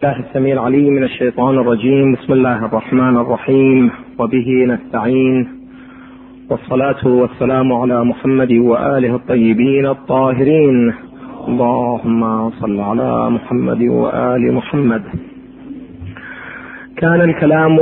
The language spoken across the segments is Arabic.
الله السميع العليم من الشيطان الرجيم. بسم الله الرحمن الرحيم، وبه نستعين، والصلاة والسلام على محمد وآله الطيبين الطاهرين. اللهم صل على محمد وآل محمد. كان الكلام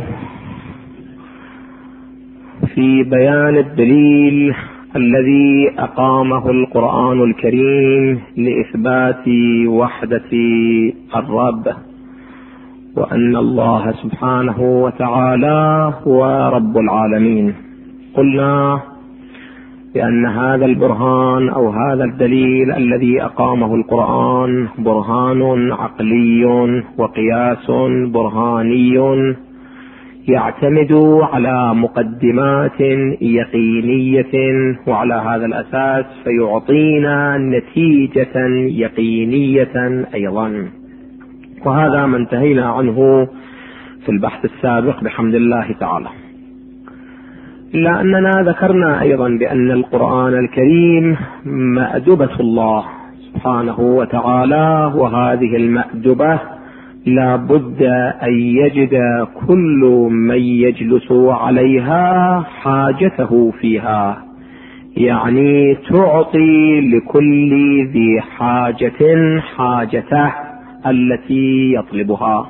في بيان الدليل الذي أقامه القرآن الكريم لإثبات وحدة الرب، وأن الله سبحانه وتعالى هو رب العالمين. قلنا بأن هذا البرهان أو هذا الدليل الذي أقامه القرآن برهان عقلي وقياس برهاني يعتمد على مقدمات يقينية، وعلى هذا الأساس فيعطينا نتيجة يقينية أيضا، وهذا ما انتهينا عنه في البحث السابق بحمد الله تعالى. إلا أننا ذكرنا أيضا بأن القرآن الكريم مأدبة الله سبحانه وتعالى، وهذه المأدبة لا بد أن يجد كل من يجلس عليها حاجته فيها، يعني تعطي لكل ذي حاجة حاجته التي يطلبها.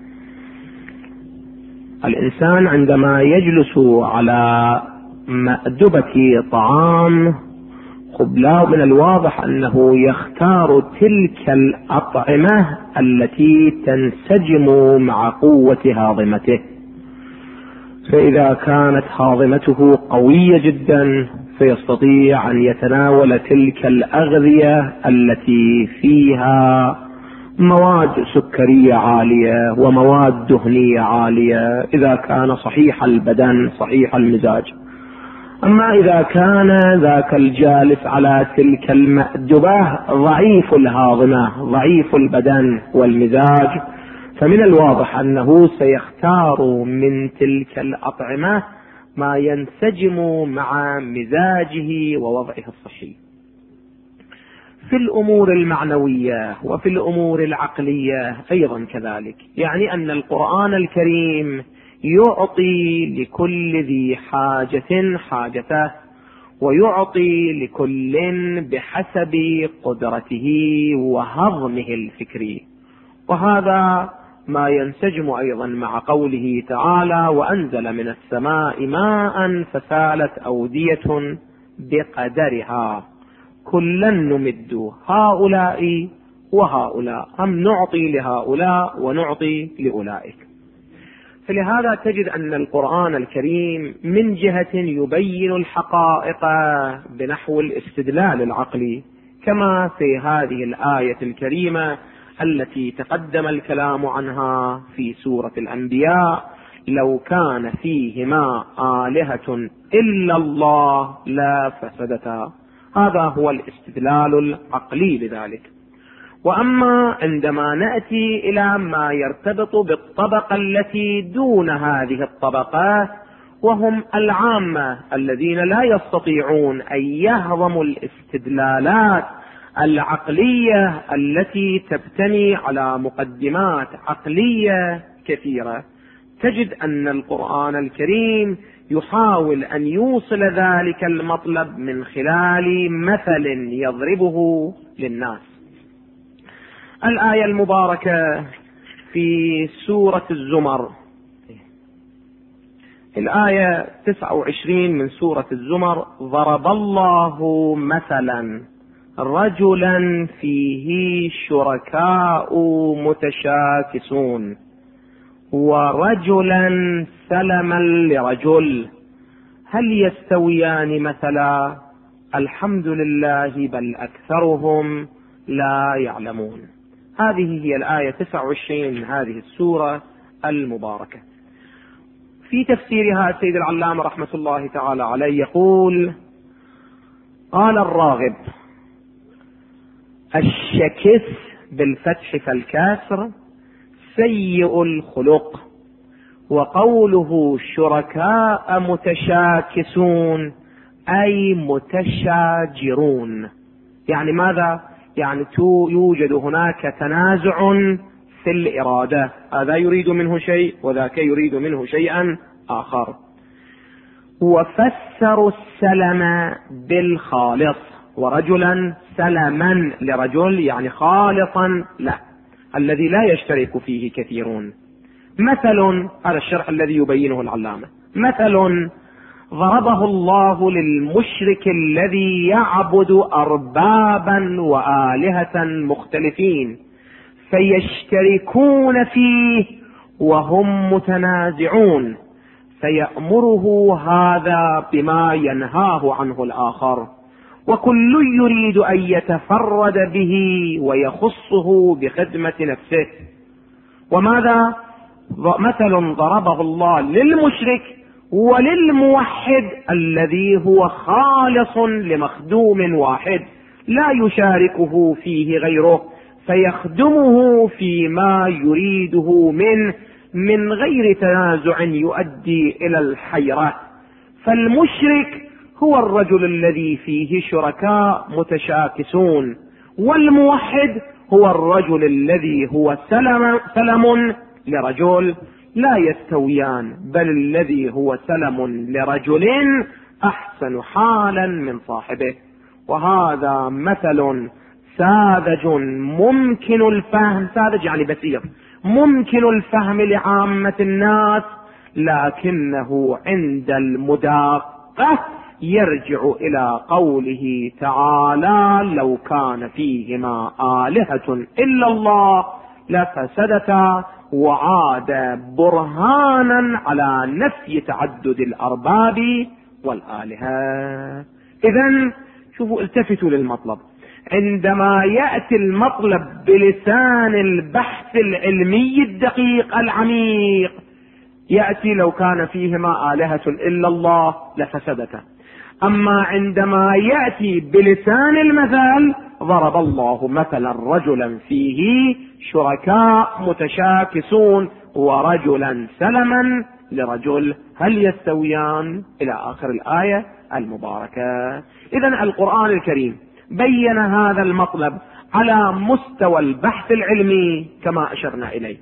الإنسان عندما يجلس على مأدبة طعام لا من الواضح أنه يختار تلك الأطعمة التي تنسجم مع قوة هاضمته، فإذا كانت هاضمته قوية جدا فيستطيع أن يتناول تلك الأغذية التي فيها مواد سكرية عالية ومواد دهنية عالية إذا كان صحيح البدن صحيح المزاج. أما إذا كان ذاك الجالس على تلك المأدبة ضعيف الهاضمة ضعيف البدن والمزاج، فمن الواضح أنه سيختار من تلك الأطعمة ما ينسجم مع مزاجه ووضعه الصحي. في الأمور المعنوية وفي الأمور العقلية أيضا كذلك، يعني أن القرآن الكريم يعطي لكل ذي حاجة حاجته، ويعطي لكل بحسب قدرته وهضمه الفكري، وهذا ما ينسجم أيضا مع قوله تعالى: وأنزل من السماء ماء فسالت أودية بقدرها كلا نمد هؤلاء وهؤلاء، هم نعطي لهؤلاء ونعطي لأولئك. فلهذا تجد أن القرآن الكريم من جهة يبين الحقائق بنحو الاستدلال العقلي، كما في هذه الآية الكريمة التي تقدم الكلام عنها في سورة الأنبياء: لو كان فيهما آلهة إلا الله لا فسدتا. هذا هو الاستدلال العقلي لذلك. وأما عندما نأتي إلى ما يرتبط بالطبقة التي دون هذه الطبقات، وهم العامة الذين لا يستطيعون أن يهضموا الاستدلالات العقلية التي تبتني على مقدمات عقلية كثيرة، تجد أن القرآن الكريم يحاول أن يوصل ذلك المطلب من خلال مثل يضربه للناس. الآية المباركة في سورة الزمر، الآية 29 من سورة الزمر: ضرب الله مثلا رجلا فيه شركاء متشاكسون ورجلا سلما لرجل هل يستويان مثلا الحمد لله بل أكثرهم لا يعلمون. هذه هي الآية 29 من هذه السورة المباركة. في تفسيرها سيد العلامة رحمة الله تعالى عليه يقول: قال الراغب: الشكس بالفتح فالكاسر سيء الخلق، وقوله شركاء متشاكسون أي متشاجرون. يعني ماذا؟ يعني يوجد هناك تنازع في الإرادة، هذا يريد منه شيء وذاك يريد منه شيئا آخر. وفسروا السلم بالخالص، ورجلا سلما لرجل يعني خالصا له الذي لا يشترك فيه كثيرون. مثل، هذا الشرح الذي يبينه العلامة، مثل ضربه الله للمشرك الذي يعبد أربابا وآلهة مختلفين فيشتركون فيه وهم متنازعون، فيأمره هذا بما ينهاه عنه الآخر، وكل يريد أن يتفرد به ويخصه بخدمة نفسه. وماذا مثل ضربه الله للمشرك وللموحد الذي هو خالص لمخدوم واحد لا يشاركه فيه غيره، فيخدمه فيما يريده منه من غير تنازع يؤدي إلى الحيرة. فالمشرك هو الرجل الذي فيه شركاء متشاكسون، والموحد هو الرجل الذي هو سلم لرجل، لا يستويان، بل الذي هو سلم لرجل أحسن حالا من صاحبه. وهذا مثل ساذج ممكن الفهم، ساذج يعني بسيط، ممكن الفهم لعامة الناس، لكنه عند المداقة يرجع إلى قوله تعالى: لو كان فيهما آلهة إلا الله لفسدتا، وعاد برهانا على نفي تعدد الأرباب والآلهة. إذن شوفوا، التفتوا للمطلب. عندما يأتي المطلب بلسان البحث العلمي الدقيق العميق يأتي: لو كان فيهما آلهة إلا الله لفسدتا. أما عندما يأتي بلسان المثال: ضرب الله مثلا رجلا فيه شركاء متشاكسون ورجلا سلما لرجل هل يستويان، إلى آخر الآية المباركة. إذن القرآن الكريم بين هذا المطلب على مستوى البحث العلمي كما أشرنا إليه،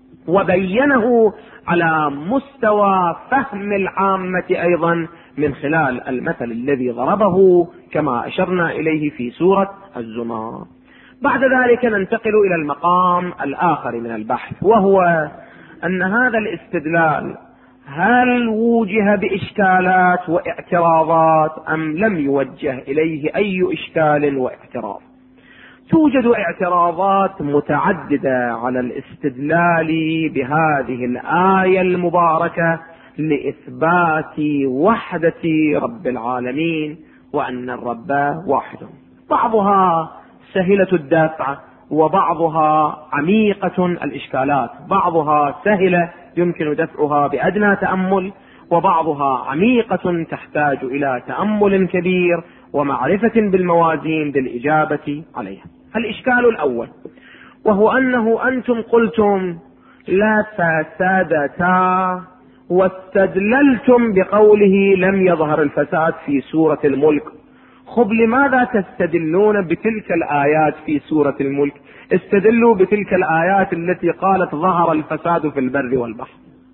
وبينه على مستوى فهم العامة أيضا من خلال المثل الذي ضربه كما أشرنا إليه في سورة الزمر. بعد ذلك ننتقل إلى المقام الآخر من البحث، وهو أن هذا الاستدلال هل وجه بإشكالات واعتراضات أم لم يوجه إليه أي إشكال واعتراض. توجد اعتراضات متعددة على الاستدلال بهذه الآية المباركة لإثبات وحدة رب العالمين وأن الرب واحد. بعضها سهلة الدفع، وبعضها عميقة الإشكالات. بعضها سهلة يمكن دفعها بأدنى تأمل، وبعضها عميقة تحتاج إلى تأمل كبير ومعرفة بالموازين للإجابة عليها. الإشكال الأول وهو أنه أنتم قلتم لا فسادتا، واستدللتم بقوله لم يظهر الفساد في سورة الملك. خب لماذا تستدلون بتلك الآيات في سورة الملك؟ استدلوا بتلك الآيات التي قالت ظهر الفساد في البر والبحر.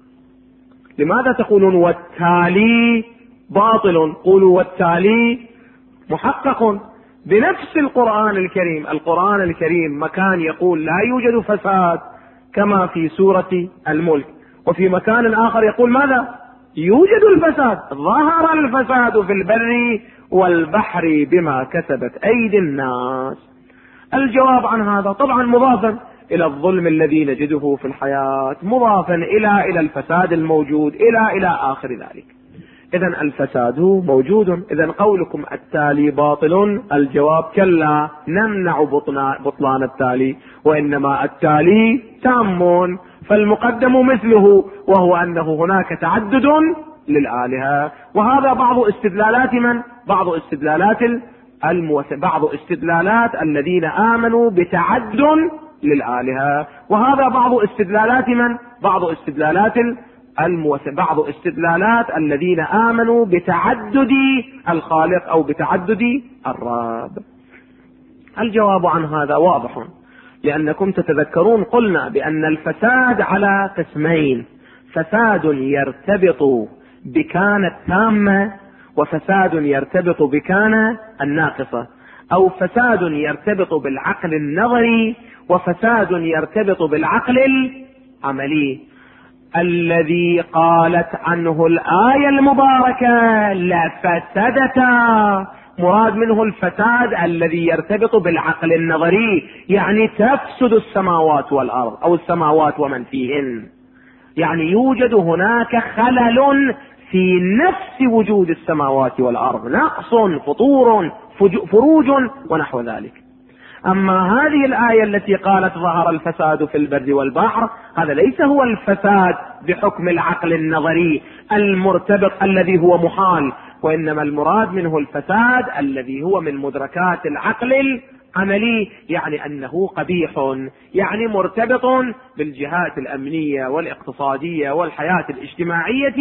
لماذا تقولون والتالي باطل؟ قولوا والتالي محقق بنفس القرآن الكريم. القرآن الكريم مكان يقول لا يوجد فساد كما في سورة الملك، وفي مكان آخر يقول ماذا؟ يوجد الفساد، ظهر الفساد في البر والبحر بما كسبت أيدي الناس. الجواب عن هذا طبعا مضافا إلى الظلم الذي نجده في الحياة، مضافا إلى الفساد الموجود إلى آخر ذلك. إذن الفساد موجود. إذن قولكم التالي باطل، الجواب كلا، نمنع بطلان التالي، وإنما التالي تام، فالمقدم مثله، وهو أنه هناك تعدد للآلهة. وهذا بعض استدلالات من؟ بعض استدلالات الذين آمنوا بتعدد للآلهة. وهذا بعض استدلالات من؟ بعض استدلالات الذين آمنوا بتعدد الخالق أو بتعدد الرب. الجواب عن هذا واضح. لأنكم تتذكرون قلنا بأن الفساد على قسمين: فساد يرتبط بكان التامة، وفساد يرتبط بكان الناقصة، أو فساد يرتبط بالعقل النظري، وفساد يرتبط بالعقل العملي. الذي قالت عنه الآية المباركة لفسدتا، مراد منه الفساد الذي يرتبط بالعقل النظري، يعني تفسد السماوات والأرض أو السماوات ومن فيهن، يعني يوجد هناك خلل في نفس وجود السماوات والأرض، نقص، فطور، فروج ونحو ذلك. أما هذه الآية التي قالت ظهر الفساد في البر والبحر، هذا ليس هو الفساد بحكم العقل النظري المرتبط الذي هو محال، وإنما المراد منه الفساد الذي هو من مدركات العقل العملي، يعني أنه قبيح، يعني مرتبط بالجهات الأمنية والاقتصادية والحياة الاجتماعية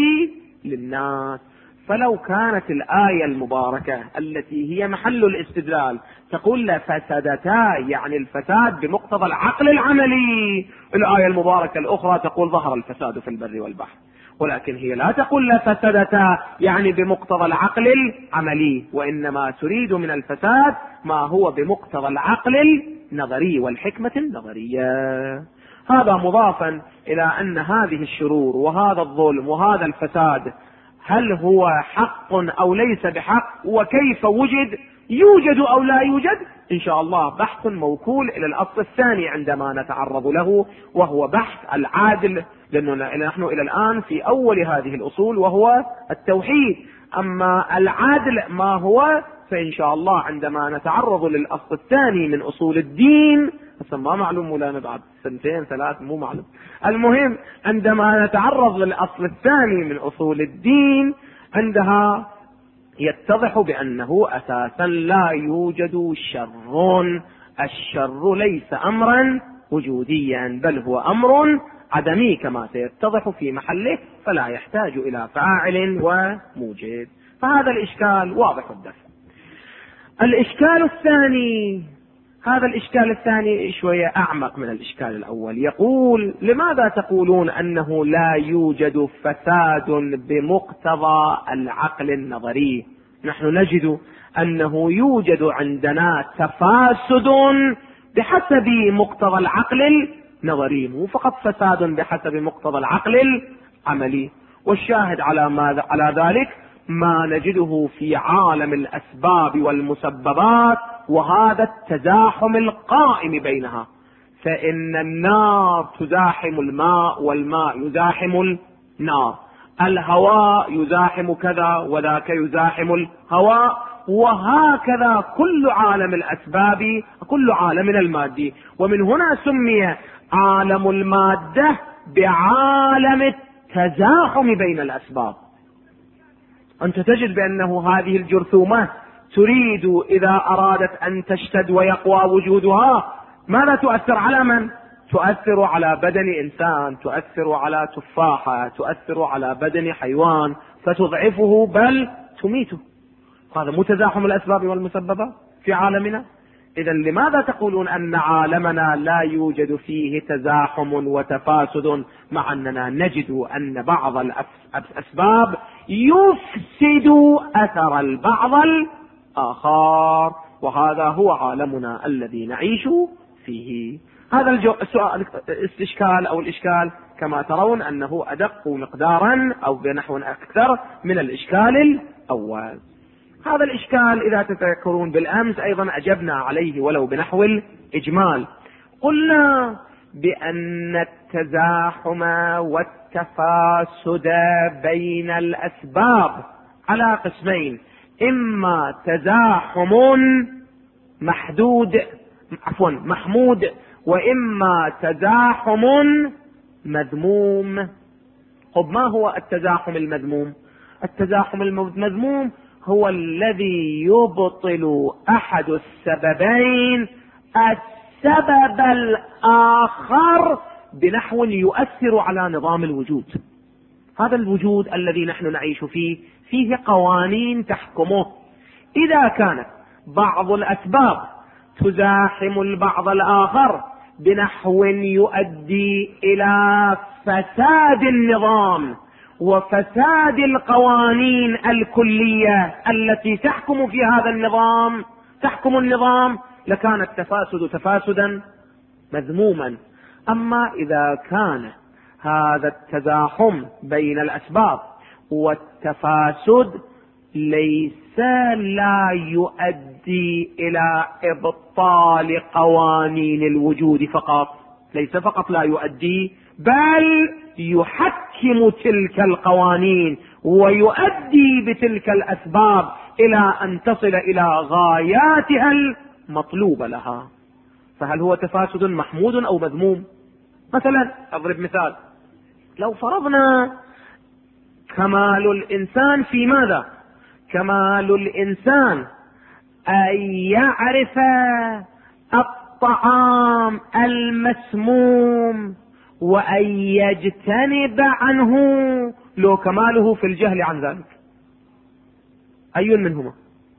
للناس. فلو كانت الآية المباركة التي هي محل الاستدلال تقول لفسدتا، يعني الفساد بمقتضى العقل العملي، الآية المباركة الأخرى تقول ظهر الفساد في البر والبحر، ولكن هي لا تقول لفسدتا يعني بمقتضى العقل العملي، وإنما تريد من الفساد ما هو بمقتضى العقل النظري والحكمة النظرية. هذا مضافا إلى أن هذه الشرور وهذا الظلم وهذا الفساد هل هو حق أو ليس بحق، وكيف وجد، يوجد أو لا يوجد، إن شاء الله بحث موكول إلى الأصل الثاني عندما نتعرض له، وهو بحث العادل، لأننا نحن إلى الآن في أول هذه الأصول وهو التوحيد. أما العادل ما هو، فإن شاء الله عندما نتعرض للأصل الثاني من أصول الدين، ما معلوم ولا بعد سنتين ثلاث مو معلوم، المهم عندما نتعرض للأصل الثاني من أصول الدين، عندها يتضح بأنه أساسا لا يوجد شر. الشر ليس أمرا وجوديا، بل هو أمر عدمي كما سيتضح في محله، فلا يحتاج إلى فاعل وموجد. فهذا الإشكال واضح الدفع. الإشكال الثاني، هذا الإشكال الثاني شوية أعمق من الإشكال الأول. يقول: لماذا تقولون أنه لا يوجد فساد بمقتضى العقل النظري؟ نحن نجد أنه يوجد عندنا تفاسد بحسب مقتضى العقل النظري، مو فقط فساد بحسب مقتضى العقل العملي. والشاهد على ذلك ما نجده في عالم الأسباب والمسببات، وهذا التزاحم القائم بينها. فإن النار تزاحم الماء، والماء يزاحم النار، الهواء يزاحم كذا وذاك يزاحم الهواء، وهكذا كل عالم الأسباب، كل عالم المادي. ومن هنا سمي عالم المادة بعالم التزاحم بين الأسباب. أنت تجد بأنه هذه الجرثومة تريد إذا أرادت أن تشتد ويقوى وجودها، ماذا تؤثر على من؟ تؤثر على بدن إنسان، تؤثر على تفاحة، تؤثر على بدن حيوان فتضعفه بل تميته. هذا متزاحم الأسباب والمسببات في عالمنا. إذا لماذا تقولون أن عالمنا لا يوجد فيه تزاحم وتفاسد، مع أننا نجد أن بعض الأسباب يفسد أثر البعض الآخر، وهذا هو عالمنا الذي نعيش فيه؟ هذا السؤال استشكال أو الإشكال كما ترون أنه أدق مقدارا أو بنحو أكثر من الإشكال الأول. هذا الإشكال إذا تذكرون بالأمس أيضا أجبنا عليه ولو بنحو الإجمال. قلنا بأن التزاحم والتفاسد بين الأسباب على قسمين: إما تزاحم محمود، وإما تزاحم مذموم. طب ما هو التزاحم المذموم؟ التزاحم المذموم هو الذي يبطل أحد السببين السبب الآخر بنحو يؤثر على نظام الوجود. هذا الوجود الذي نحن نعيش فيه قوانين تحكمه. إذا كانت بعض الأسباب تزاحم البعض الآخر بنحو يؤدي إلى فساد النظام وفساد القوانين الكلية التي تحكم في هذا النظام، تحكم النظام، لكان التفاسد تفاسدا مذموما. أما إذا كان هذا التزاحم بين الأسباب والتفاسد ليس لا يؤدي إلى إبطال قوانين الوجود فقط، ليس فقط لا يؤدي، بل يحكم تلك القوانين ويؤدي بتلك الأسباب إلى أن تصل إلى غاياتها المطلوبة لها. فهل هو تفاسد محمود أو مذموم؟ مثلا أضرب مثال، لو فرضنا كمال الإنسان في ماذا؟ كمال الإنسان أن يعرف الطعام المسموم وأن يجتنب عنه، لو كماله في الجهل عن ذلك، أي منهما؟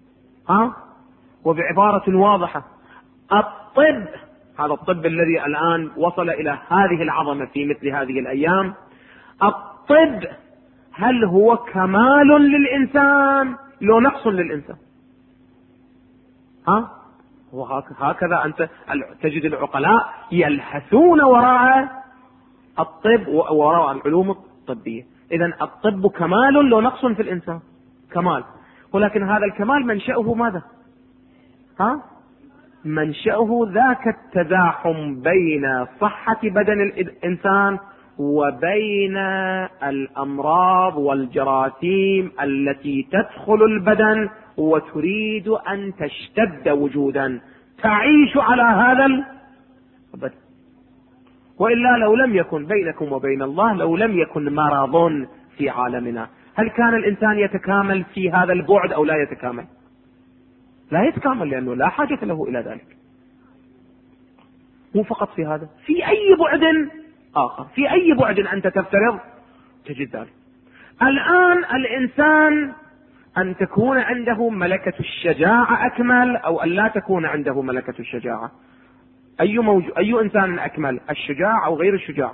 وبعبارة واضحة، الطب، هذا الطب الذي الآن وصل إلى هذه العظمة في مثل هذه الأيام، الطب هل هو كمال للإنسان لو نقص للإنسان؟ وهكذا أنت تجد العقلاء يلهثون وراء الطب وراء العلوم الطبية. إذن الطب كمال لو نقص في الإنسان، كمال، ولكن هذا الكمال منشأه ماذا؟ منشأه ذاك التزاحم بين صحة بدن الإنسان وبين الأمراض والجراثيم التي تدخل البدن وتريد أن تشتد وجودا تعيش على هذا البدن. وإلا لو لم يكن بينكم وبين الله، لو لم يكن مرض في عالمنا، هل كان الإنسان يتكامل في هذا البعد أو لا يتكامل؟ لا يتكامل، لأنه لا حاجة له إلى ذلك. مو فقط في هذا، في أي بعد آخر، في أي بعد أنت تفترض تجد ذلك. الآن الإنسان أن تكون عنده ملكة الشجاعة أكمل أو أن لا تكون عنده ملكة الشجاعة؟ أي إنسان أكمل، الشجاع أو غير الشجاع؟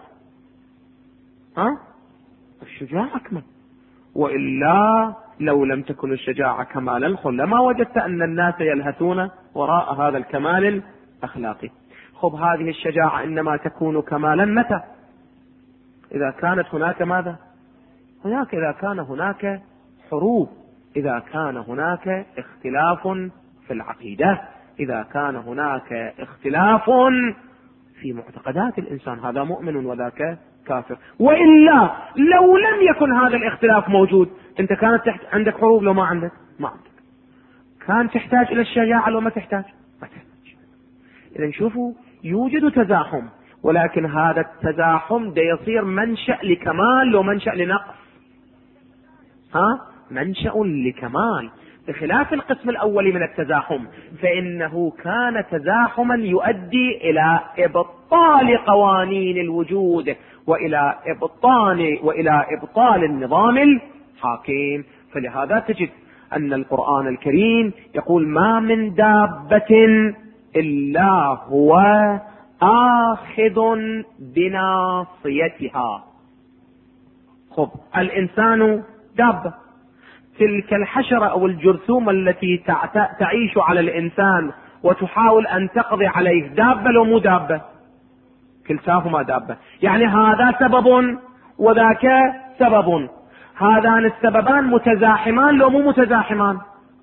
الشجاع أكمل، وإلا لو لم تكن الشجاعة كمالا لما وجدت أن الناس يلهثون وراء هذا الكمال الأخلاقي. خب هذه الشجاعة إنما تكون كمالا متى؟ إذا كانت هناك ماذا؟ إذا كان هناك حروب، إذا كان هناك اختلاف في العقيدة، إذا كان هناك اختلاف في معتقدات الإنسان، هذا مؤمن وذاك كافر. وإلا لو لم يكن هذا الاختلاف موجود، أنت كانت عندك حروب لو ما عندك؟ ما عندك. كان تحتاج إلى الشجاعة لو ما تحتاج؟ ما تحتاج. إذن شوفوا، يوجد تزاحم، ولكن هذا التزاحم ده يصير منشأ لكمال لو منشأ لنقص؟ منشأ لكمال، بخلاف القسم الأول من التزاحم، فإنه كان تزاحما يؤدي إلى إبطال قوانين الوجود وإلى إبطال النظام الحاكم. فلهذا تجد أن القرآن الكريم يقول: ما من دابة إلا هو آخذ بناصيتها. خب الإنسان دابة، تلك الحشرة أو الجرثومة التي تعيش على الإنسان وتحاول أن تقضي عليه، دابة لو مو دابة؟ كلتاهما دابة. يعني هذا سبب وذاك سبب، هذان السببان متزاحمان لو مو متزاحمان؟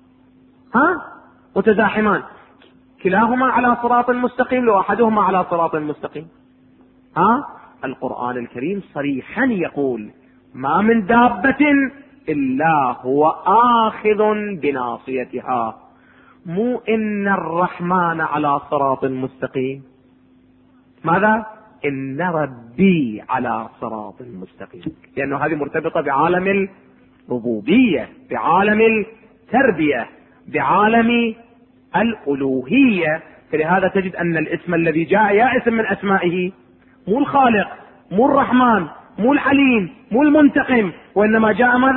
متزاحمان، كلاهما على صراط مستقيم لو أحدهما على صراط مستقيم. القرآن الكريم صريحا يقول: ما من دابة إلا هو آخذ بناصيتها. مو إن الرحمن على صراط مستقيم، ماذا؟ إن ربي على صراط مستقيم، لأنه هذه مرتبطة بعالم الربوبية، بعالم التربية، بعالم الألوهية. فلهذا تجد أن الاسم الذي جاء يا اسم من أسمائه، مو الخالق، مو الرحمن، مو العليم، مو المنتقم، وإنما جاء ماذا؟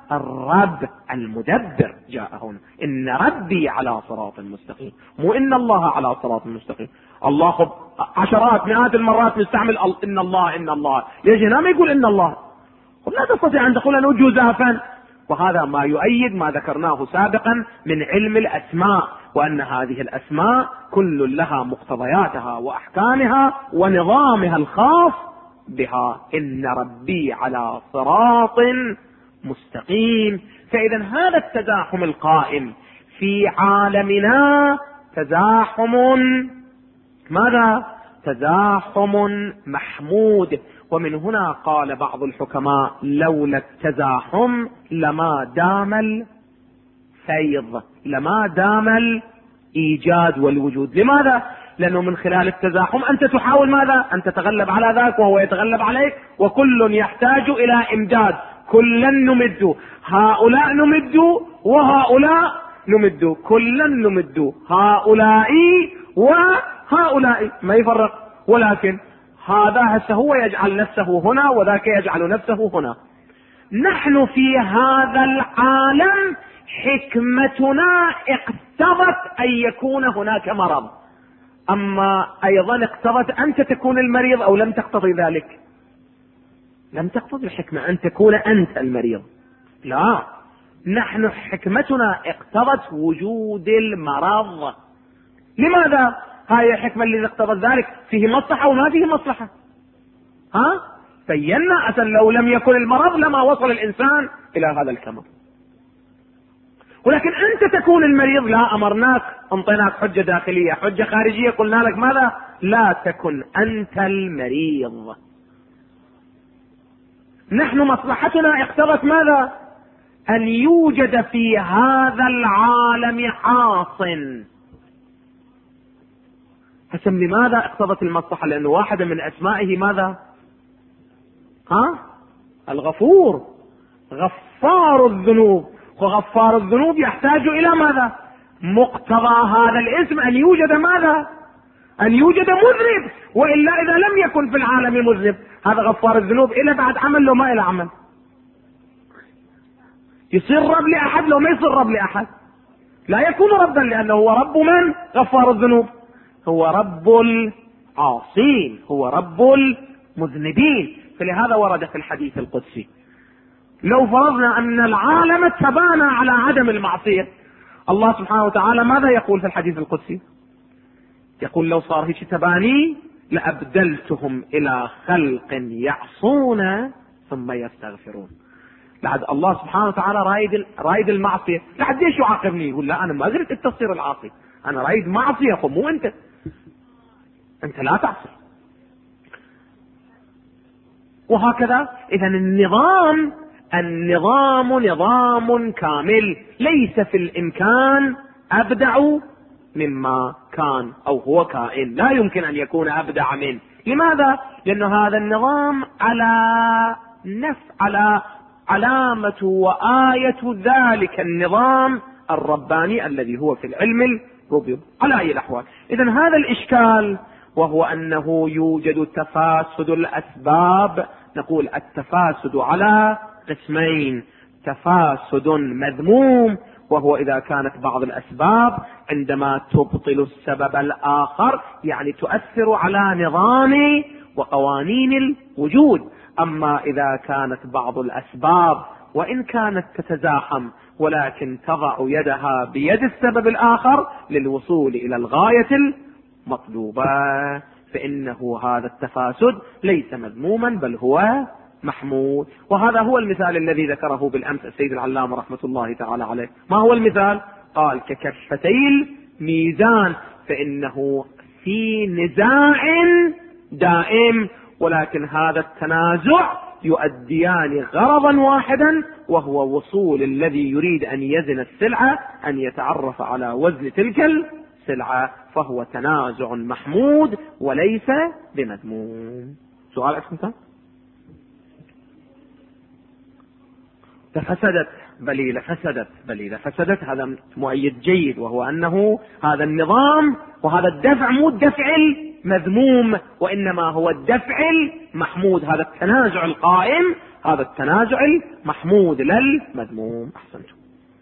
الرب المدبر جاء هنا. إن ربي على صراط مستقيم، مو إن الله على صراط مستقيم. الله خب عشرات مئات المرات نستعمل إن الله إن الله، ليش هنا ما يقول إن الله؟ لا تستطيع أن تقول أنه جزافا. وهذا ما يؤيد ما ذكرناه سابقا من علم الأسماء، وأن هذه الأسماء كل لها مقتضياتها وأحكامها ونظامها الخاص بها. إن ربي على صراط مستقيم. فإذا هذا التزاحم القائم في عالمنا تزاحم ماذا؟ تزاحم محمود. ومن هنا قال بعض الحكماء لولا التزاحم لما دام الفيض، لما دام الإيجاد والوجود. لماذا؟ لأنه من خلال التزاحم أنت تحاول ماذا؟ أن تتغلب على ذاك وهو يتغلب عليك، وكل يحتاج إلى إمداد. كلا نمد، هؤلاء نمد وهؤلاء نمد، كلا نمد هؤلاء وهؤلاء، ما يفرق. ولكن هذا هسه هو يجعل نفسه هنا وذاك يجعل نفسه هنا. نحن في هذا العالم حكمتنا اقتضت أن يكون هناك مرض، أما أيضا اقتضت أنت تكون المريض أو لم تقتضي ذلك؟ لم تقتضي الحكمة أن تكون أنت المريض، لا، نحن حكمتنا اقتضت وجود المرض. لماذا؟ هاي الحكمة اللي اقتضت ذلك فيه مصلحة وما فيه مصلحة. بينا أصلا لو لم يكن المرض لما وصل الإنسان إلى هذا الكمال. ولكن أنت تكون المريض، لا، أمرناك، انطيناك حجة داخلية، حجة خارجية، قلنا لك ماذا؟ لا تكن أنت المريض. نحن مصلحتنا اقتضت ماذا؟ أن يوجد في هذا العالم حاصن. حسن لماذا اقتضت المصلحة؟ لأنه واحدة من أسمائه ماذا؟ الغفور، غفار الذنوب. وغفار الذنوب يحتاج إلى ماذا؟ مقتضى هذا الاسم أن يوجد ماذا؟ أن يوجد مذنب، وإلا إذا لم يكن في العالم مذنب هذا غفار الذنوب إلى بعد عمل لو ما إلى عمل، يصير رب لأحد لو ما يصير رب لأحد، لا يكون ربا، لأنه هو رب من؟ غفار الذنوب، هو رب العاصين، هو رب المذنبين. فلهذا ورد في الحديث القدسي لو فرضنا أن العالم تبانى على عدم المعصية، الله سبحانه وتعالى ماذا يقول في الحديث القدسي؟ يقول لو صار هيك تباني لأبدلتهم إلى خلق يعصون ثم يستغفرون. لعد الله سبحانه وتعالى رايد المعصية، لحد ليش يعاقبني؟ يقول لا، أنا ما قلت أنت تصير العاصي، أنا رايد معصية، مو أنت لا تعصي. وهكذا. إذا النظام نظام كامل، ليس في الإمكان أبدع مما كان أو هو كائن، لا يمكن أن يكون أبدع منه. لماذا؟ لأن هذا النظام على علامة وآية ذلك النظام الرباني الذي هو في العلم الربوبي على أي الأحوال. إذن هذا الإشكال، وهو أنه يوجد تفاسد الأسباب. نقول التفاسد على قسمين: تفاسد مذموم، وهو إذا كانت بعض الأسباب عندما تبطل السبب الآخر يعني تؤثر على نظام وقوانين الوجود. أما إذا كانت بعض الأسباب وإن كانت تتزاحم ولكن تضع يدها بيد السبب الآخر للوصول إلى الغاية المطلوبة، فإنه هذا التفاسد ليس مذموما بل هو محمود. وهذا هو المثال الذي ذكره بالأمس السيد العلامة رحمة الله تعالى عليه. ما هو المثال؟ قال ككفتي الميزان، فإنه في نزاع دائم، ولكن هذا التنازع يؤديان غرضا واحدا، وهو وصول الذي يريد أن يزن السلعة أن يتعرف على وزن تلك السلعة، فهو تنازع محمود وليس بمذموم. سؤال أسمته؟ فسدت بليلة فسدت، هذا مؤيد جيد، وهو أنه هذا النظام وهذا الدفع مو الدفع المذموم، وإنما هو الدفع المحمود. هذا التنازع القائم هذا التنازع المحمود لا المذموم. أحسنتم.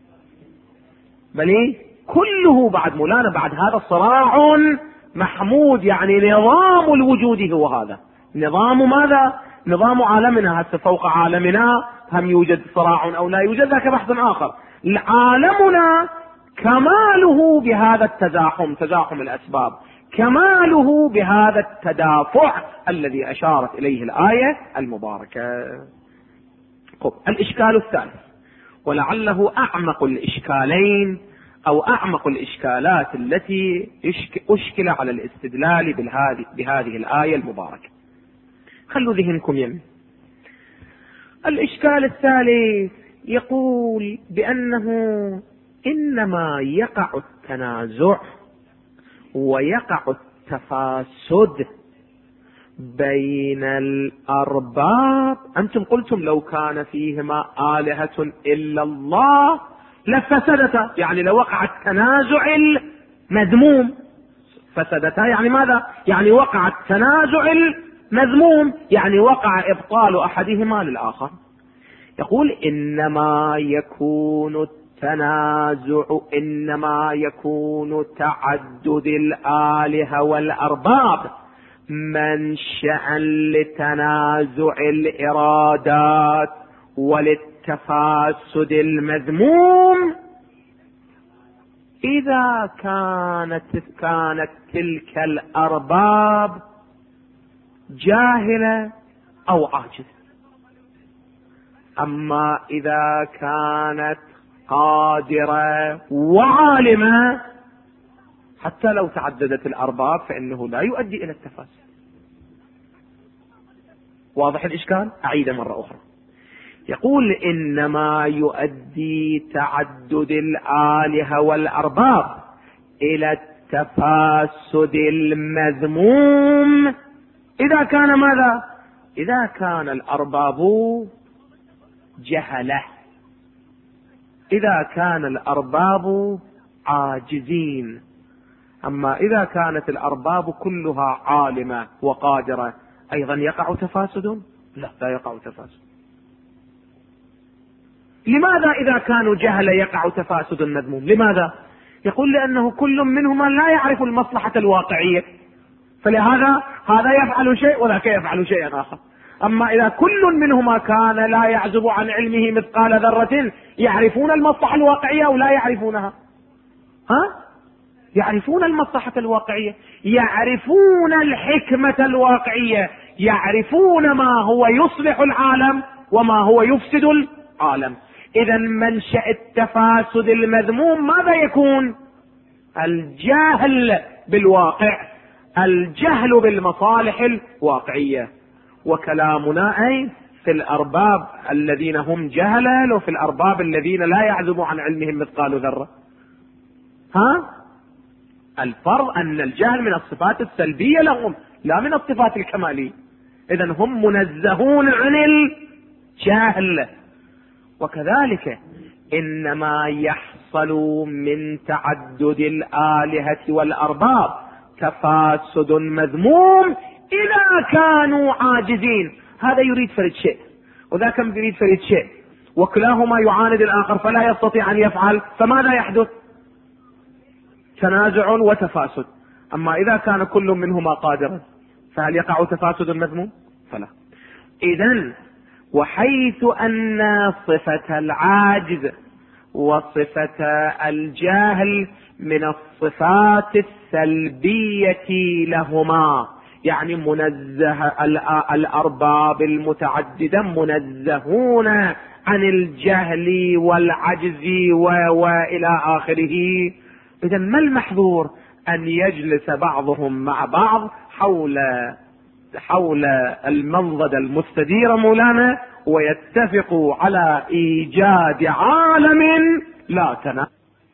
بل كله بعد مولانا بعد هذا صراع محمود، يعني نظام الوجود هو هذا. نظام ماذا؟ نظام عالمنا. هسه فوق عالمنا هم يوجد صراع أو لا يوجد، ذاك بحث آخر. عالمنا كماله بهذا التزاحم، تزاحم الأسباب، كماله بهذا التدافع الذي أشارت إليه الآية المباركة. الإشكال الثالث، ولعله أعمق الإشكالين أو أعمق الإشكالات التي أشكل على الاستدلال بهذه الآية المباركة. خلوا ذهنكم يمين. الإشكال الثالث يقول بأنه إنما يقع التنازع ويقع التفاسد بين الأرباب. أنتم قلتم لو كان فيهما آلهة إلا الله لفسدتا، يعني لو وقع التنازع المذموم. فسدتا يعني ماذا؟ يعني وقع التنازع المذموم، يعني وقع إبطال أحدهما للآخر. يقول إنما يكون التنازع، إنما يكون تعدد الآلهة والأرباب منشأ لتنازع الإرادات وللتفاسد المذموم إذا كانت تلك الأرباب جاهلة أو عاجزة. أما إذا كانت قادرة وعالمة حتى لو تعددت الأرباب فإنه لا يؤدي إلى التفاسد. واضح الإشكال؟ أعيد مرة أخرى. يقول إنما يؤدي تعدد الآلهة والأرباب إلى التفاسد المذموم إذا كان ماذا؟ إذا كان الأرباب جهلة، إذا كان الأرباب عاجزين. أما إذا كانت الأرباب كلها عالمة وقادرة أيضا يقع تفاسد؟ لا يقع تفاسد. لماذا إذا كانوا جهلة يقع تفاسد مذموم؟ لماذا؟ يقول لأنه كل منهما لا يعرف المصلحة الواقعية، فلهذا هذا يفعل شيء وذاك يفعل شيئا آخر. أما إذا كل منهما كان لا يعزب عن علمه مثقال ذرة، يعرفون المصلحة الواقعية أو لا يعرفونها؟ يعرفون المصلحة الواقعية، يعرفون الحكمة الواقعية، يعرفون ما هو يصلح العالم وما هو يفسد العالم. إذا منشأ التفاسد المذموم ماذا يكون؟ الجهل بالواقع، الجهل بالمصالح الواقعية. وكلامنا أي في الأرباب الذين هم جهلة وفي الأرباب الذين لا يعزب عن علمهم مثقال ذرة. الفرق أن الجهل من الصفات السلبية لهم لا من الصفات الكمالية. إذن هم منزهون عن الجهل. وكذلك إنما يحصل من تعدد الآلهة والأرباب تفاسد مذموم إذا كانوا عاجزين. هذا يريد فرد شيء وذاك يريد فرد شيء، وكلاهما يعاند الآخر فلا يستطيع أن يفعل، فماذا يحدث؟ تنازع وتفاسد. أما إذا كان كل منهما قادرا فهل يقع تفاسد مذموم؟ فلا. إذن وحيث أن صفة العاجز وصفة الجاهل من الصفات السلبية لهما، يعني منزه الأرباب المتعددة منزهون عن الجهل والعجز وإلى آخره. إذن ما المحظور؟ أن يجلس بعضهم مع بعض حول المنضدة المستديرة مولانا ويتفقوا على إيجاد عالم لا تنازع.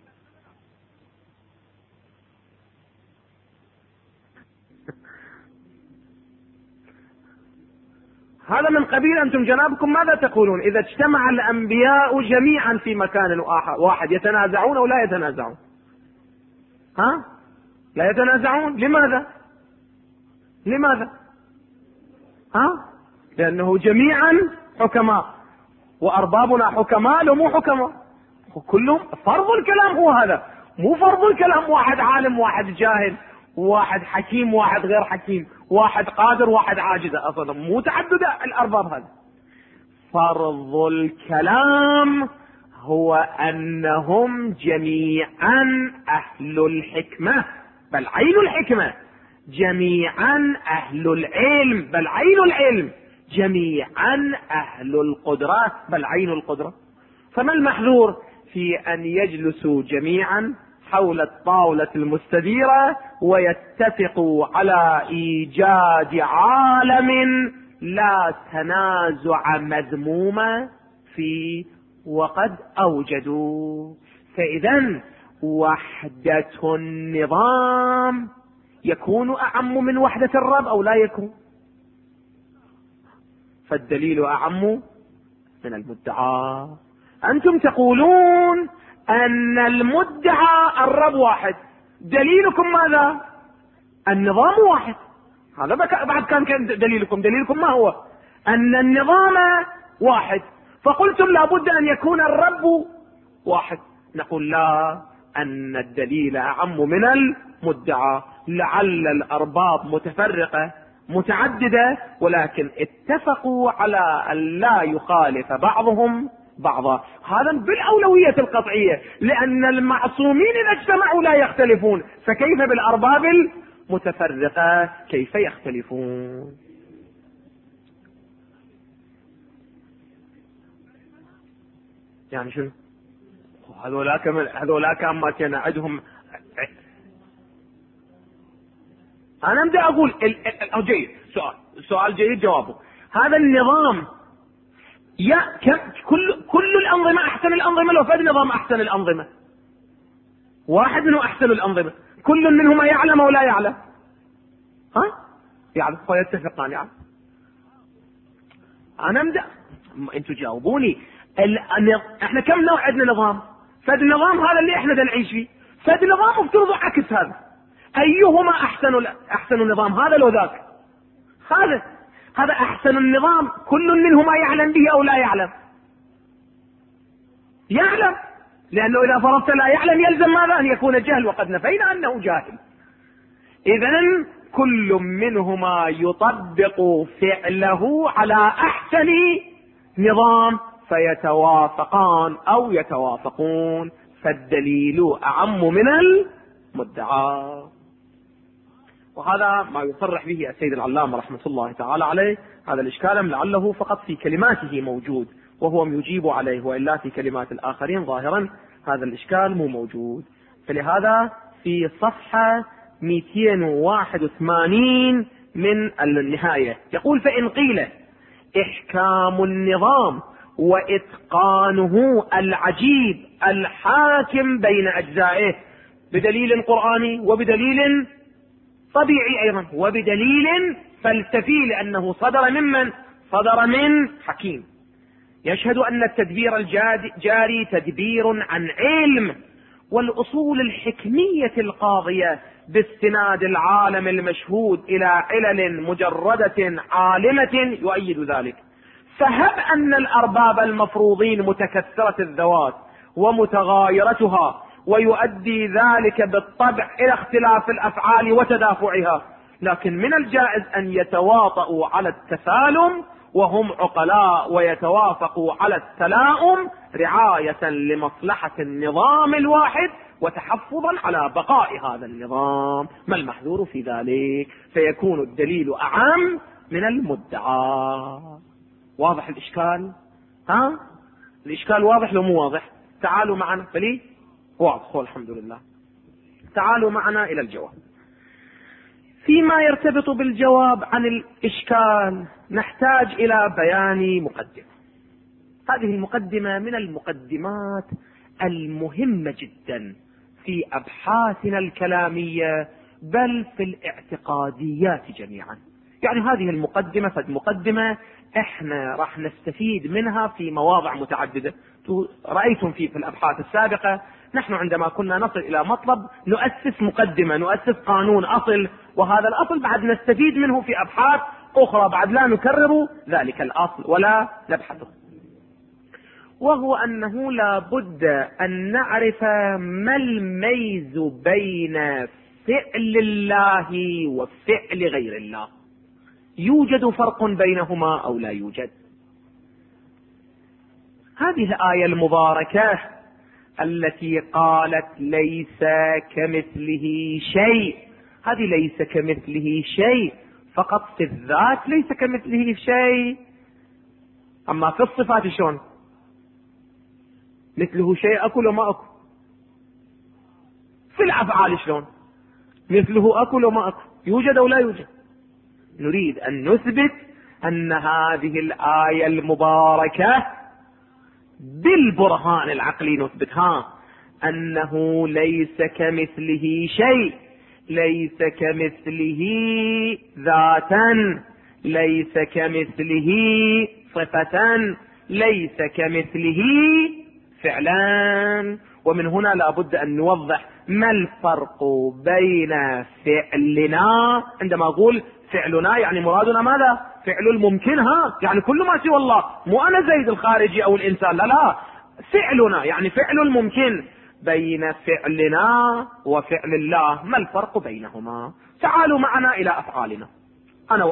هذا من قبيل أنتم جنابكم ماذا تقولون إذا اجتمع الأنبياء جميعا في مكان واحد يتنازعون أو لا يتنازعون؟ لا يتنازعون. لماذا؟ لأنه جميعا حكماء وأربابنا حكماء لو مو حكماء، كلهم فرض الكلام هو هذا، مو فرض الكلام واحد عالم واحد جاهل، واحد حكيم واحد غير حكيم، واحد قادر واحد عاجز، أصلا مو تعدد الأرباب هذا. فرض الكلام هو أنهم جميعا أهل الحكمة بل عين الحكمة، جميعا أهل العلم بل عين العلم، جميعا أهل القدرة بل عين القدرة. فما المحذور في أن يجلسوا جميعا حول الطاولة المستديرة ويتفقوا على إيجاد عالم لا تنازع مذموم فيه وقد أوجدوا؟ فإذا وحدة النظام يكون أعم من وحدة الرب أو لا يكون؟ فالدليل أعم من المدعى. أنتم تقولون أن المدعى الرب واحد، دليلكم ماذا؟ النظام واحد. هذا بعد كان دليلكم ما هو؟ أن النظام واحد، فقلتم لابد أن يكون الرب واحد. نقول لا، أن الدليل أعم من المدعى. لعل الأرباب متفرقة متعددة ولكن اتفقوا على أن لا يخالف بعضهم بعضا، هذا بالأولوية القطعية، لأن المعصومين إذا اجتمعوا لا يختلفون، فكيف بالأرباب المتفرقة كيف يختلفون؟ يعني شنو هذولاك أما كان عندهم. أنا بدي أقول جيد، سؤال جيد جوابه. هذا النظام كل الأنظمة أحسن الأنظمة، لو فد نظام أحسن الأنظمة، واحد منه أحسن الأنظمة، كل منهما يعلم أو لا يعلم؟ يعلم فيتفقان يعلم. أنا بدي أنتوا جاوبوني. احنا كم نوع عندنا نظام؟ فد النظام هذا اللي احنا نعيش فيه، فد نظام مفترض عكس هذا. ايهما احسن النظام، هذا لو ذاك؟ هذا احسن النظام كل منهما يعلم به او لا يعلم؟ يعلم، لانه اذا فرضت لا يعلم يلزم ماذا؟ ان يكون جهل، وقد نفينا انه جاهل. اذن كل منهما يطبق فعله على احسن نظام فيتوافقان او يتوافقون، فالدليل اعم من المدعى. وهذا ما يصرح به السيد العلامة رحمة الله تعالى عليه. هذا الإشكال لعله فقط في كلماته موجود وهو يجيب عليه، وإلا في كلمات الآخرين ظاهرا هذا الإشكال مو موجود. فلهذا في صفحة 281 من النهاية يقول: فإن قيل إحكام النظام وإتقانه العجيب الحاكم بين أجزائه بدليل قرآني وبدليل طبيعي أيضا وبدليل فلسفي، لأنه صدر ممن؟ صدر من حكيم يشهد أن التدبير الجاري تدبير عن علم، والأصول الحكمية القاضية باستناد العالم المشهود إلى علل مجردة عالمة يؤيد ذلك. فهب أن الأرباب المفروضين متكثرة الذوات ومتغايرتها، ويؤدي ذلك بالطبع إلى اختلاف الأفعال وتدافعها، لكن من الجائز أن يتواطؤوا على التسالم وهم عقلاء ويتوافقوا على التلاؤم رعاية لمصلحة النظام الواحد وتحفظا على بقاء هذا النظام. ما المحذور في ذلك؟ فيكون الدليل أعم من المدعى. واضح الإشكال؟ الإشكال واضح لو مو واضح؟ تعالوا معنا. فلي واضح والحمد لله. تعالوا معنا إلى الجواب. فيما يرتبط بالجواب عن الإشكال نحتاج إلى بيان مقدمة. هذه المقدمة من المقدمات المهمة جدا في أبحاثنا الكلامية بل في الاعتقاديات جميعا. يعني هذه المقدمة مقدمة احنا راح نستفيد منها في مواضع متعددة. رأيتم في الأبحاث السابقة نحن عندما كنا نصل إلى مطلب نؤسس مقدمة، نؤسس قانون أصل، وهذا الأصل بعد نستفيد منه في أبحاث أخرى بعد لا نكرر ذلك الأصل ولا نبحثه، وهو أنه لا بد أن نعرف ما الميز بين فعل الله وفعل غير الله. يوجد فرق بينهما أو لا يوجد؟ هذه الآية المباركة التي قالت ليس كمثله شيء، هذه ليس كمثله شيء فقط في الذات، ليس كمثله شيء. أما في الصفات شلون؟ مثله شيء أكل وما أكل. في الأفعال شلون؟ مثله أكل وما أكل. يوجد أو لا يوجد؟ نريد أن نثبت أن هذه الآية المباركة بالبرهان العقلي نثبتها أنه ليس كمثله شيء، ليس كمثله ذاتا، ليس كمثله صفة، ليس كمثله فعلا. ومن هنا لا بد أن نوضح ما الفرق بين فعلنا. عندما أقول فعلنا يعني مرادنا ماذا؟ فعل الممكن، يعني كل ما سوى الله، مو أنا زيد الخارجي أو الإنسان، لا، فعلنا يعني فعل الممكن. بين فعلنا وفعل الله ما الفرق بينهما؟ تعالوا معنا إلى أفعالنا أنا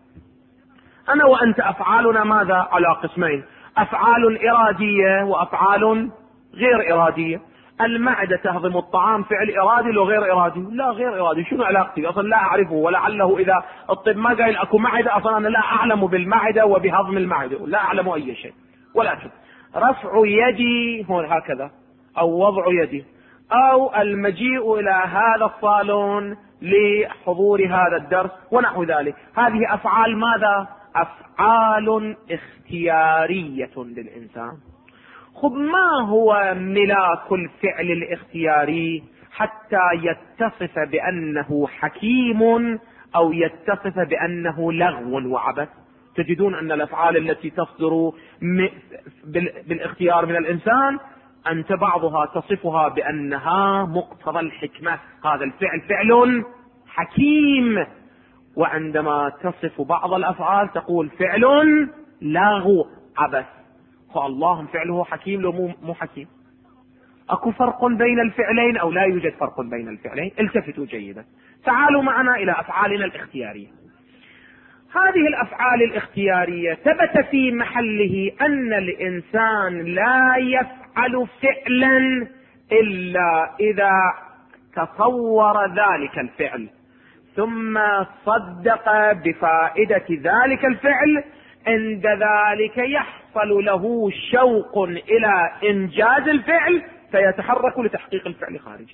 وأنت أفعالنا ماذا؟ على قسمين: أفعال إرادية وأفعال غير إرادية. المعدة تهضم الطعام فعل إرادي لو غير إرادي؟ لا، غير إرادي. شنو علاقتي؟ أصلا لا أعرفه، ولعله إذا الطب ما قايل أكو معدة أصلا أنا لا أعلم بالمعدة وبهضم المعدة، لا أعلم أي شيء. ولكن رفع يدي هون هكذا، أو وضع يدي، أو المجيء إلى هذا الصالون لحضور هذا الدرس ونحو ذلك، هذه أفعال ماذا؟ أفعال اختيارية للإنسان. خب ما هو ملاك الفعل الاختياري حتى يتصف بأنه حكيم أو يتصف بأنه لغو وعبث؟ تجدون أن الأفعال التي تصدر بالاختيار من الإنسان أنت بعضها تصفها بأنها مقتضى الحكمة، هذا الفعل فعل حكيم، وعندما تصف بعض الأفعال تقول فعل لغو عبث. فالله فعله حكيم لو مو حكيم؟ أكو فرق بين الفعلين أو لا يوجد فرق بين الفعلين؟ التفتوا جيدا. تعالوا معنا إلى أفعالنا الاختيارية. هذه الأفعال الاختيارية ثبت في محله أن الإنسان لا يفعل فعلا إلا إذا تصور ذلك الفعل ثم صدق بفائدة ذلك الفعل، عند ذلك يحصل له شوق إلى إنجاز الفعل فيتحرك لتحقيق الفعل خارجا.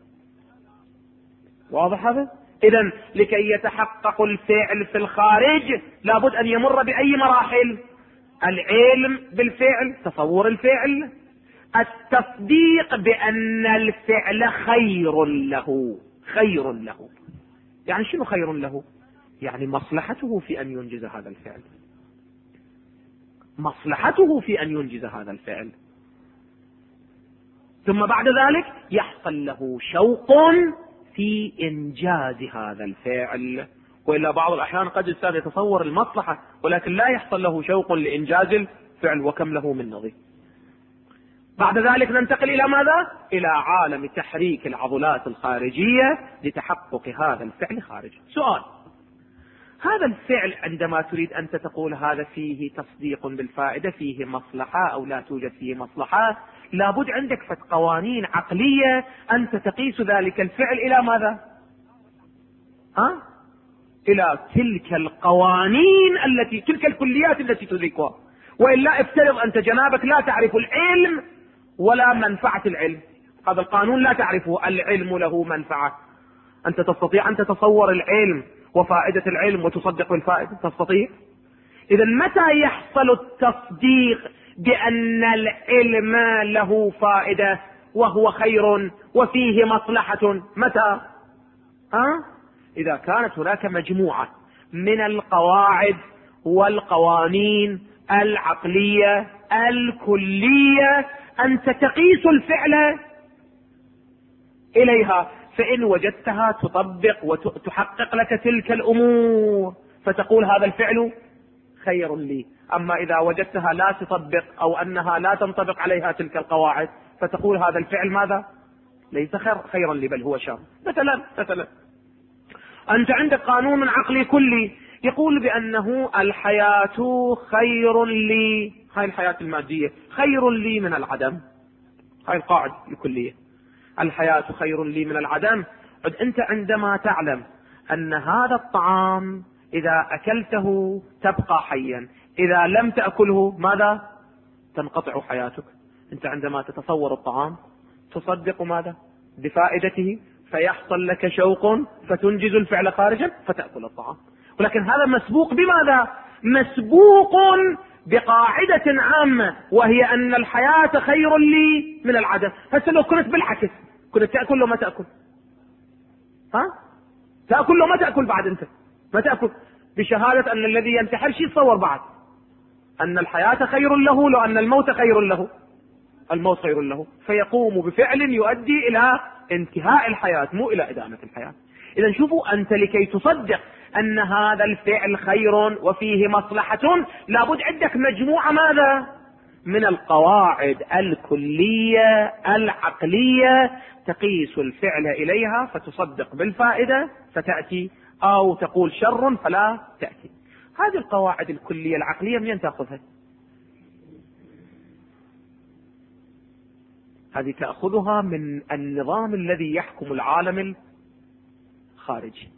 واضح هذا؟ إذن لكي يتحقق الفعل في الخارج لابد أن يمر بأي مراحل؟ العلم بالفعل، تصور الفعل، التصديق بأن الفعل خير له. خير له يعني شنو خير له؟ يعني مصلحته في أن ينجز هذا الفعل، مصلحته في أن ينجز هذا الفعل. ثم بعد ذلك يحصل له شوق في إنجاز هذا الفعل. وإلا بعض الأحيان قد الإنسان يتصور المصلحة ولكن لا يحصل له شوق لإنجاز الفعل، وكم له من نظير. بعد ذلك ننتقل إلى ماذا؟ إلى عالم تحريك العضلات الخارجية لتحقق هذا الفعل خارجا. سؤال: هذا الفعل عندما تريد أنت تقول هذا فيه تصديق بالفائدة، فيه مصلحة أو لا توجد فيه مصلحة، لابد عندك قوانين عقلية أنت تقيس ذلك الفعل إلى ماذا؟ إلى تلك القوانين التي تلك الكليات التي تدركها. وإلا افترض أنت جنابك لا تعرف العلم ولا منفعة العلم، هذا القانون لا تعرفه، العلم له منفعة. أنت تستطيع أن تتصور العلم وفائدة العلم وتصدق بالفائدة؟ تستطيع؟ إذا متى يحصل التصديق بأن العلم له فائدة وهو خير وفيه مصلحة؟ متى؟ إذا كانت هناك مجموعة من القواعد والقوانين العقلية الكلية أنت تقيس الفعل إليها، فإن وجدتها تطبق وتحقق لك تلك الأمور فتقول هذا الفعل خير لي. أما إذا وجدتها لا تطبق أو أنها لا تنطبق عليها تلك القواعد فتقول هذا الفعل ماذا؟ ليس خيرا لي بل هو شر. مثلا أنت عندك قانون عقلي كلي يقول بأنه الحياة خير لي، هاي الحياة المادية خير لي من العدم، هاي القاعدة الكلية، الحياة خير لي من العدم. أنت عندما تعلم أن هذا الطعام إذا أكلته تبقى حيا، إذا لم تأكله ماذا؟ تنقطع حياتك. أنت عندما تتصور الطعام تصدق ماذا؟ بفائدته، فيحصل لك شوق فتنجز الفعل خارجا فتأكل الطعام. ولكن هذا مسبوق بماذا؟ مسبوق بقاعدة عامة وهي أن الحياة خير لي من العدم. هسه لو كنت بالعكس كنت تأكل لو ما تأكل؟ تأكل لو ما تأكل؟ بعد أنت ما تأكل بشهادة أن الذي ينتحر شيء يتصور بعد أن الحياة خير له لو أن الموت خير له، الموت خير له، فيقوم بفعل يؤدي إلى انتهاء الحياة مو إلى إدامة الحياة. إذا شوفوا، أنت لكي تصدق أن هذا الفعل خير وفيه مصلحة لابد عندك مجموعة ماذا؟ من القواعد الكلية العقلية تقيس الفعل إليها فتصدق بالفائدة فتأتي، أو تقول شر فلا تأتي. هذه القواعد الكلية العقلية منين تأخذها؟ هذه تأخذها من النظام الذي يحكم العالم الخارجي.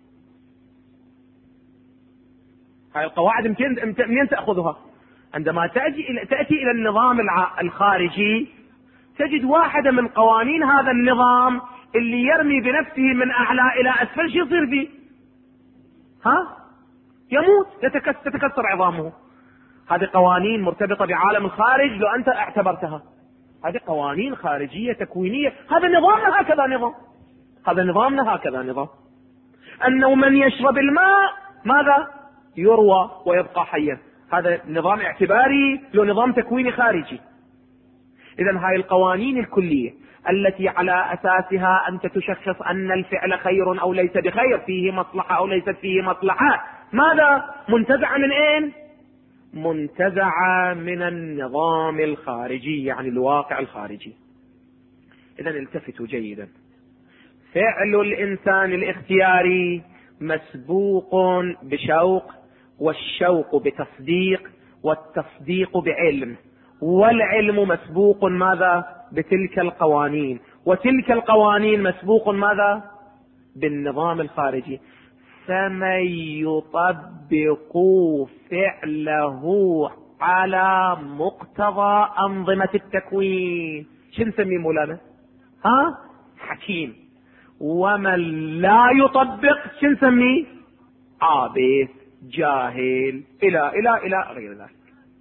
هذه القواعد منين تأخذها؟ عندما تأتي إلى النظام الخارجي تجد واحدة من قوانين هذا النظام اللي يرمي بنفسه من أعلى إلى أسفل شو يصير فيه؟ يموت، تتكسر عظامه. هذه قوانين مرتبطة بعالم الخارج لو أنت اعتبرتها، هذه قوانين خارجية تكوينية. هذا نظامنا هكذا نظام، هذا نظامنا هكذا نظام، أنه من يشرب الماء ماذا؟ يروى ويبقى حيا. هذا نظام اعتباري لو نظام تكويني خارجي. إذن هاي القوانين الكلية التي على أساسها أنت تشخص أن الفعل خير أو ليس بخير، فيه مصلحة أو ليست فيه مصلحة، ماذا؟ منتزعة من أين؟ منتزعة من النظام الخارجي، يعني الواقع الخارجي. إذن التفتوا جيدا، فعل الإنسان الاختياري مسبوق بشوق، والشوق بتصديق، والتصديق بعلم، والعلم مسبوق ماذا؟ بتلك القوانين، وتلك القوانين مسبوق ماذا؟ بالنظام الخارجي. فمن يطبق فعله على مقتضى أنظمة التكوين شو نسميه مولانا؟ حكيم. ومن لا يطبق شو نسميه؟ عابث، جاهل، إلى غير ذلك.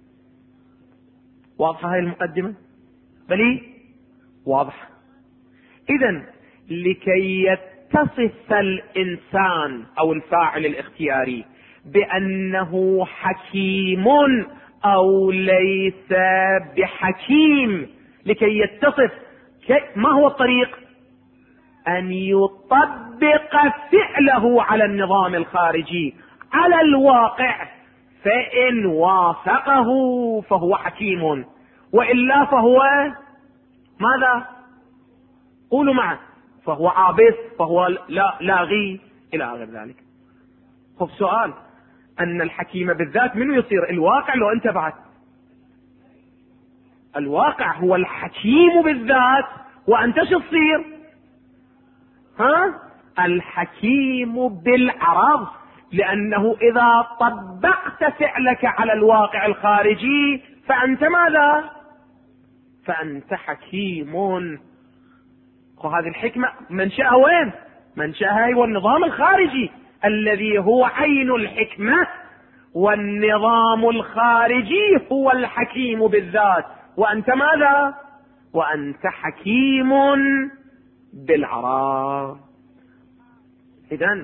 واضحة هاي المقدمة؟ بلي واضحة. إذن لكي يتصف الإنسان أو الفاعل الاختياري بأنه حكيم أو ليس بحكيم، لكي يتصف، ما هو الطريق؟ أن يطبق فعله على النظام الخارجي على الواقع، فإن وافقه فهو حكيم، وإلا فهو ماذا؟ قولوا معه، فهو عابث، فهو لاغي إلى غير ذلك. خب سؤال، أن الحكيم بالذات منو يصير؟ الواقع لو أنت بعد؟ الواقع هو الحكيم بالذات، وأنت شو تصير؟ الحكيم بالعرض، لأنه إذا طبقت فعلك على الواقع الخارجي فأنت ماذا؟ فأنت حكيم. وهذه الحكمة منشأها وين؟ منشأها هو النظام الخارجي الذي هو عين الحكمة، والنظام الخارجي هو الحكيم بالذات، وأنت ماذا؟ وأنت حكيم بالعراض. إذن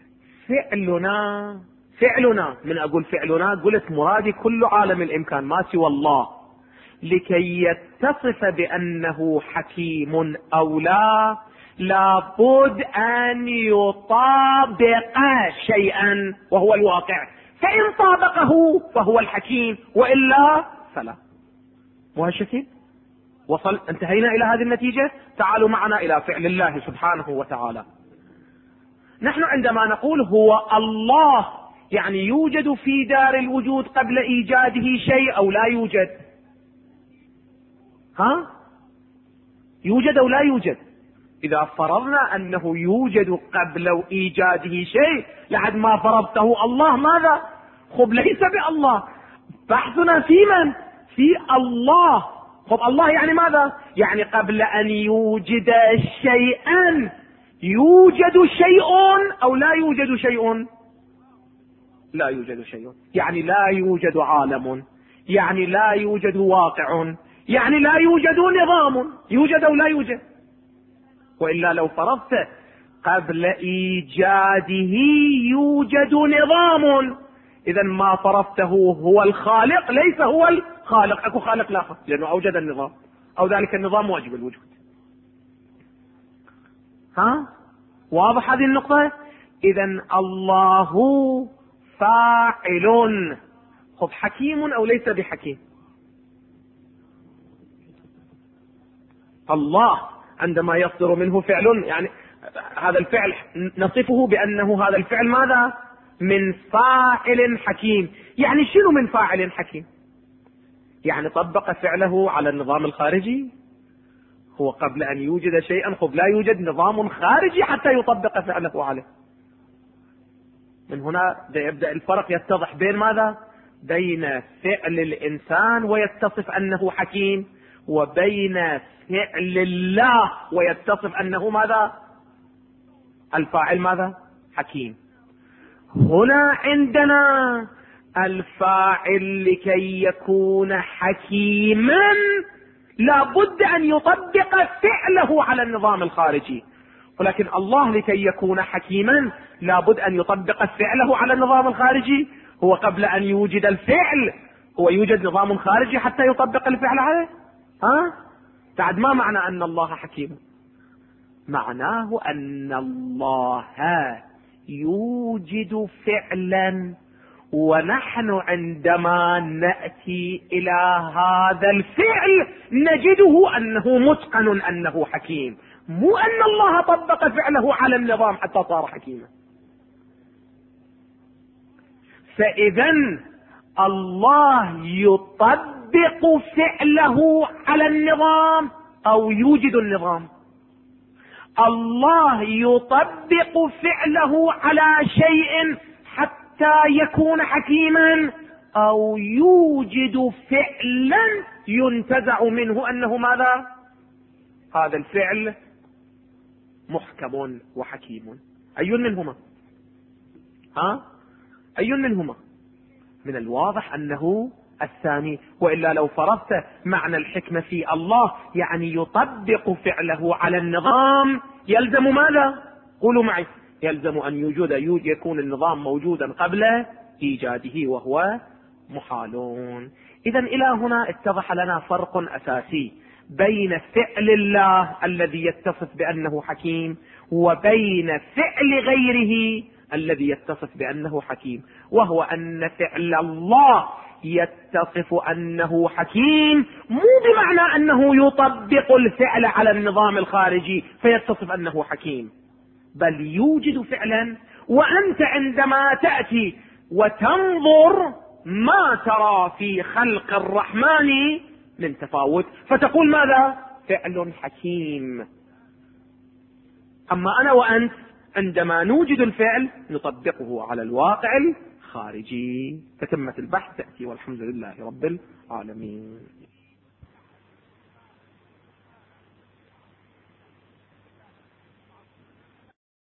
فعلنا من أقول فعلنا قلت مرادي كل عالم الإمكان ما سوى الله، لكي يتصف بأنه حكيم أو لا لابد أن يطابق شيئا وهو الواقع. فإن طابقه فهو الحكيم وإلا فلا. وهالشكل انتهينا إلى هذه النتيجة. تعالوا معنا إلى فعل الله سبحانه وتعالى. نحن عندما نقول هو الله يعني يوجد في دار الوجود قبل إيجاده شيء أو لا يوجد؟ يوجد أو لا يوجد؟ إذا فرضنا أنه يوجد قبل إيجاده شيء لحد ما فرضته الله ماذا؟ ليس بالله. بحثنا في من؟ في الله. الله يعني ماذا؟ يعني قبل أن يوجد شيئا يوجد شيء أو لا يوجد شيء؟ لا يوجد شيء، يعني لا يوجد عالم، يعني لا يوجد واقع، يعني لا يوجد نظام. يوجد أو لا يوجد؟ وإلا لو فرضت قبل إيجاده يوجد نظام، إذا ما فرضته هو الخالق ليس هو الخالق. أكو خالق لا، لأنه أوجد النظام، أو ذلك النظام واجب الوجود. واضح هذه النقطة؟ إذا الله فاعل. حكيم أو ليس بحكيم؟ الله عندما يصدر منه فعل، يعني هذا الفعل نصفه بأنه هذا الفعل ماذا؟ من فاعل حكيم. يعني شنو من فاعل حكيم؟ يعني طبق فعله على النظام الخارجي. هو قبل أن يوجد شيئا لا يوجد نظام خارجي حتى يطبق فعله عليه. من هنا يبدأ الفرق يتضح بين ماذا؟ بين فعل الإنسان ويتصف أنه حكيم، وبين فعل الله ويتصف أنه ماذا؟ الفاعل ماذا؟ حكيم. هنا عندنا الفاعل لكي يكون حكيما لا بد أن يطبق فعله على النظام الخارجي، ولكن الله لكي يكون حكيما لا بد أن يطبق فعله على النظام الخارجي. هو قبل أن يوجد الفعل هو يوجد نظام خارجي حتى يطبق الفعل عليه. بعد ما معنى أن الله حكيم؟ معناه أن الله يوجد فعلا، ونحن عندما نأتي إلى هذا الفعل نجده أنه متقن، أنه حكيم، مو أن الله طبق فعله على النظام حتى صار حكيما. فإذا الله يطبق فعله على النظام أو يوجد النظام؟ الله يطبق فعله على شيء حتى يكون حكيما، أو يوجد فعلا ينتزع منه أنه ماذا؟ هذا الفعل محكم وحكيم. أي منهما؟ أي منهما؟ من الواضح أنه الثاني، وإلا لو فرضت معنى الحكمة في الله يعني يطبق فعله على النظام يلزم ماذا؟ قولوا معي، يلزم أن يكون النظام موجودا قبل إيجاده، وهو محالون. إذا إلى هنا اتضح لنا فرق أساسي بين فعل الله الذي يتصف بأنه حكيم وبين فعل غيره الذي يتصف بأنه حكيم، وهو أن فعل الله يتصف أنه حكيم مو بمعنى أنه يطبق الفعل على النظام الخارجي فيتصف أنه حكيم، بل يوجد فعلا. وأنت عندما تأتي وتنظر ما ترى في خلق الرحمن من تفاوت فتقول ماذا؟ فعل حكيم. أما أنا وأنت عندما نوجد الفعل نطبقه على الواقع الخارجي. تتمة البحث تأتي، والحمد لله رب العالمين.